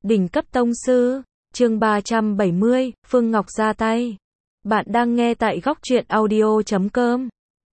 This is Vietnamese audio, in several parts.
Đỉnh cấp tông sư, chương 370, Phương Ngọc ra tay. Bạn đang nghe tại góc truyện audio.com.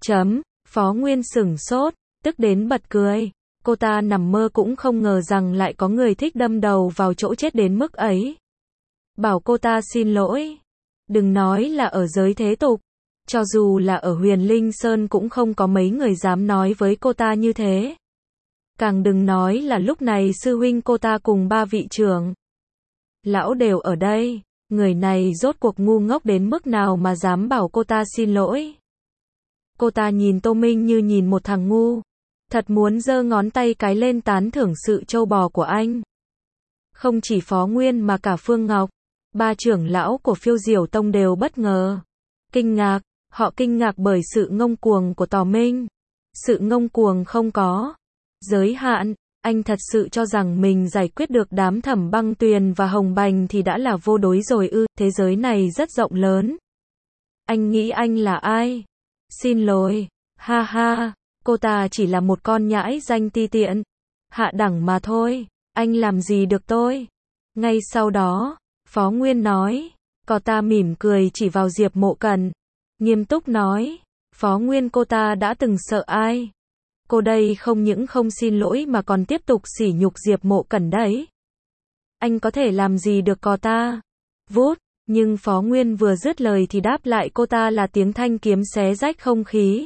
Phó Nguyên sửng sốt, tức đến bật cười. Cô ta nằm mơ cũng không ngờ rằng lại có người thích đâm đầu vào chỗ chết đến mức ấy. Bảo cô ta xin lỗi. Đừng nói là ở giới thế tục. Cho dù là ở Huyền Linh Sơn cũng không có mấy người dám nói với cô ta như thế. Càng đừng nói là lúc này sư huynh cô ta cùng ba vị trưởng lão đều ở đây, người này rốt cuộc ngu ngốc đến mức nào mà dám bảo cô ta xin lỗi. Cô ta nhìn Tô Minh như nhìn một thằng ngu, thật muốn giơ ngón tay cái lên tán thưởng sự trâu bò của anh. Không chỉ Phó Nguyên mà cả Phương Ngọc, ba trưởng lão của Phiêu Diểu Tông đều bất ngờ, kinh ngạc, họ kinh ngạc bởi sự ngông cuồng của Tò Minh. Sự ngông cuồng không có giới hạn, anh thật sự cho rằng mình giải quyết được đám Thẩm Băng Tuyền và Hồng Bành thì đã là vô đối rồi ư? Thế giới này rất rộng lớn. Anh nghĩ anh là ai? Xin lỗi, ha ha, cô ta chỉ là một con nhãi danh ti tiện, hạ đẳng mà thôi, anh làm gì được tôi? Ngay sau đó, Phó Nguyên nói, cô ta mỉm cười chỉ vào Diệp Mộ Cẩn, nghiêm túc nói, Phó Nguyên cô ta đã từng sợ ai? Cô đây không những không xin lỗi mà còn tiếp tục sỉ nhục Diệp Mộ Cẩn đấy. Anh có thể làm gì được cô ta? Vút, nhưng Phó Nguyên vừa dứt lời thì đáp lại cô ta là tiếng thanh kiếm xé rách không khí.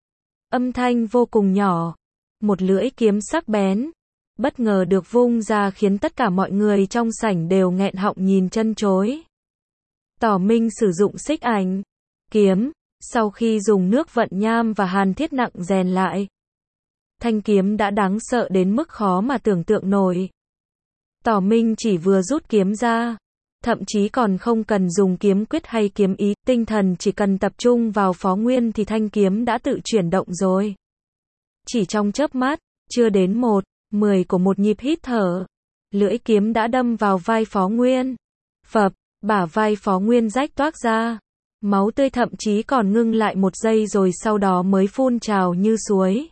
Âm thanh vô cùng nhỏ, một lưỡi kiếm sắc bén, bất ngờ được vung ra khiến tất cả mọi người trong sảnh đều nghẹn họng nhìn chân chối. Tỏ Minh sử dụng xích ảnh kiếm, sau khi dùng nước vận nham và hàn thiết nặng rèn lại. Thanh kiếm đã đáng sợ đến mức khó mà tưởng tượng nổi. Tỏ Minh chỉ vừa rút kiếm ra, thậm chí còn không cần dùng kiếm quyết hay kiếm ý, tinh thần chỉ cần tập trung vào Phó Nguyên thì thanh kiếm đã tự chuyển động rồi. Chỉ trong chớp mắt, chưa đến 1/10 của một nhịp hít thở, lưỡi kiếm đã đâm vào vai Phó Nguyên. Phập, bả vai Phó Nguyên rách toác ra, máu tươi thậm chí còn ngưng lại một giây rồi sau đó mới phun trào như suối.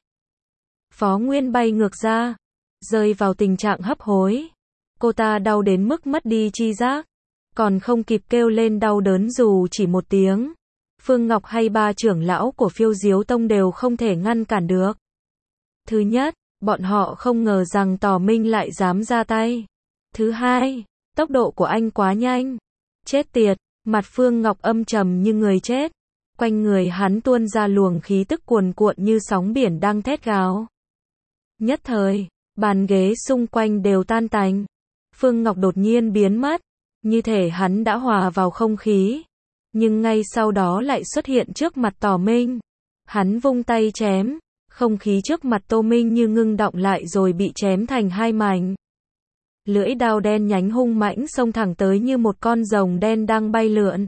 Phó Nguyên bay ngược ra, rơi vào tình trạng hấp hối. Cô ta đau đến mức mất đi tri giác, còn không kịp kêu lên đau đớn dù chỉ một tiếng. Phương Ngọc hay ba trưởng lão của Phiêu Diếu Tông đều không thể ngăn cản được. Thứ nhất, bọn họ không ngờ rằng Tò Minh lại dám ra tay. Thứ hai, tốc độ của anh quá nhanh. Chết tiệt, mặt Phương Ngọc âm trầm như người chết. Quanh người hắn tuôn ra luồng khí tức cuồn cuộn như sóng biển đang thét gào. Nhất thời, bàn ghế xung quanh đều tan tành. Phương Ngọc đột nhiên biến mất, như thể hắn đã hòa vào không khí. Nhưng ngay sau đó lại xuất hiện trước mặt Tò Minh. Hắn vung tay chém, không khí trước mặt Tô Minh như ngưng đọng lại rồi bị chém thành hai mảnh. Lưỡi đao đen nhánh hung mãnh xông thẳng tới như một con rồng đen đang bay lượn.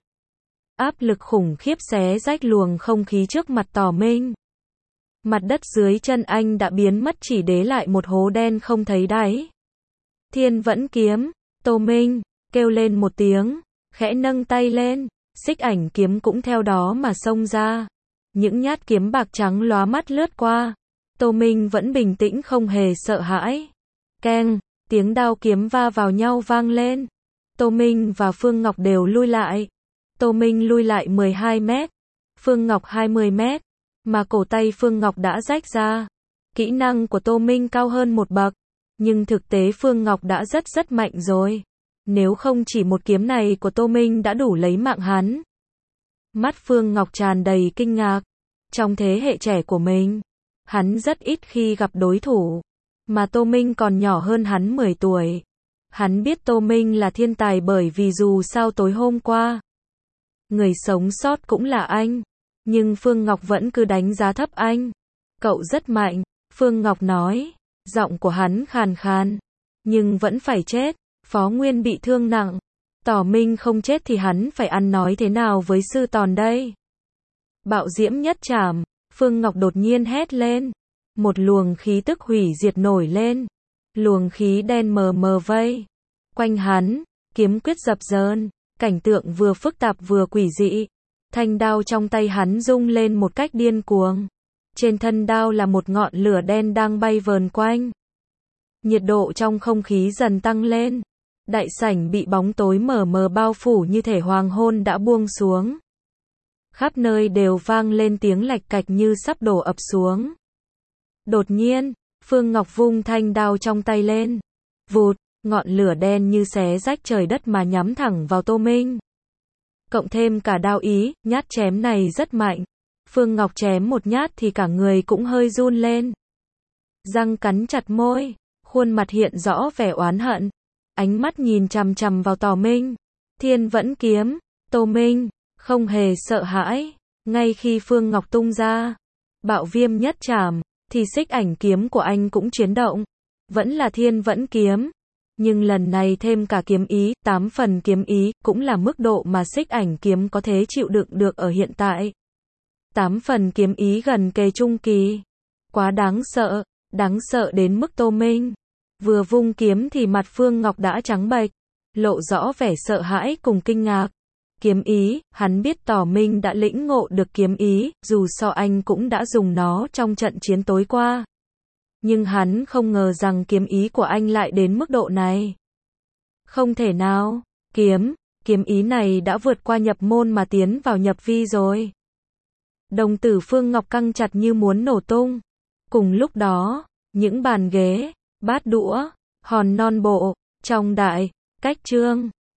Áp lực khủng khiếp xé rách luồng không khí trước mặt Tò Minh. Mặt đất dưới chân anh đã biến mất chỉ để lại một hố đen không thấy đáy. Thiên Vẫn kiếm, Tô Minh kêu lên một tiếng, khẽ nâng tay lên, xích ảnh kiếm cũng theo đó mà xông ra. Những nhát kiếm bạc trắng lóa mắt lướt qua. Tô Minh vẫn bình tĩnh không hề sợ hãi. Keng, tiếng đao kiếm va vào nhau vang lên. Tô Minh và Phương Ngọc đều lui lại. Tô Minh lui lại 12 mét, Phương Ngọc 20 mét, mà cổ tay Phương Ngọc đã rách ra. Kỹ năng của Tô Minh cao hơn một bậc, nhưng thực tế Phương Ngọc đã rất mạnh rồi. Nếu không chỉ một kiếm này của Tô Minh đã đủ lấy mạng hắn. Mắt Phương Ngọc tràn đầy kinh ngạc. Trong thế hệ trẻ của mình, hắn rất ít khi gặp đối thủ, mà Tô Minh còn nhỏ hơn hắn 10 tuổi. Hắn biết Tô Minh là thiên tài bởi vì dù sao tối hôm qua, người sống sót cũng là anh. Nhưng Phương Ngọc vẫn cứ đánh giá thấp anh. Cậu rất mạnh, Phương Ngọc nói. Giọng của hắn khàn khàn. Nhưng vẫn phải chết. Phó Nguyên bị thương nặng. Tỏ Minh không chết thì hắn phải ăn nói thế nào với sư tòn đây? Bạo diễm nhất trảm. Phương Ngọc đột nhiên hét lên. Một luồng khí tức hủy diệt nổi lên. Luồng khí đen mờ mờ vây quanh hắn. Kiếm quyết dập dờn. Cảnh tượng vừa phức tạp vừa quỷ dị. Thanh đao trong tay hắn rung lên một cách điên cuồng. Trên thân đao là một ngọn lửa đen đang bay vờn quanh. Nhiệt độ trong không khí dần tăng lên. Đại sảnh bị bóng tối mờ mờ bao phủ như thể hoàng hôn đã buông xuống. Khắp nơi đều vang lên tiếng lạch cạch như sắp đổ ập xuống. Đột nhiên, Phương Ngọc vung thanh đao trong tay lên. Vụt, ngọn lửa đen như xé rách trời đất mà nhắm thẳng vào Tô Minh. Cộng thêm cả đao ý, nhát chém này rất mạnh. Phương Ngọc chém một nhát thì cả người cũng hơi run lên. Răng cắn chặt môi, khuôn mặt hiện rõ vẻ oán hận. Ánh mắt nhìn chằm chằm vào Tô Minh. Thiên Vẫn Kiếm, Tô Minh không hề sợ hãi. Ngay khi Phương Ngọc tung ra Bạo Viêm nhất trảm, thì xích ảnh kiếm của anh cũng chuyển động. Vẫn là Thiên Vẫn Kiếm, nhưng lần này thêm cả kiếm ý, 8 phần kiếm ý, cũng là mức độ mà xích ảnh kiếm có thể chịu đựng được ở hiện tại. 8 phần kiếm ý gần kề trung kỳ. Quá đáng sợ đến mức Tô Minh vừa vung kiếm thì mặt Phương Ngọc đã trắng bệch, lộ rõ vẻ sợ hãi cùng kinh ngạc. Kiếm ý, hắn biết Tô Minh đã lĩnh ngộ được kiếm ý, dù sao anh cũng đã dùng nó trong trận chiến tối qua. Nhưng hắn không ngờ rằng kiếm ý của anh lại đến mức độ này. Không thể nào, kiếm ý này đã vượt qua nhập môn mà tiến vào nhập vi rồi. Đồng tử Phương Ngọc căng chặt như muốn nổ tung. Cùng lúc đó, những bàn ghế, bát đũa, hòn non bộ, trong đại cách trương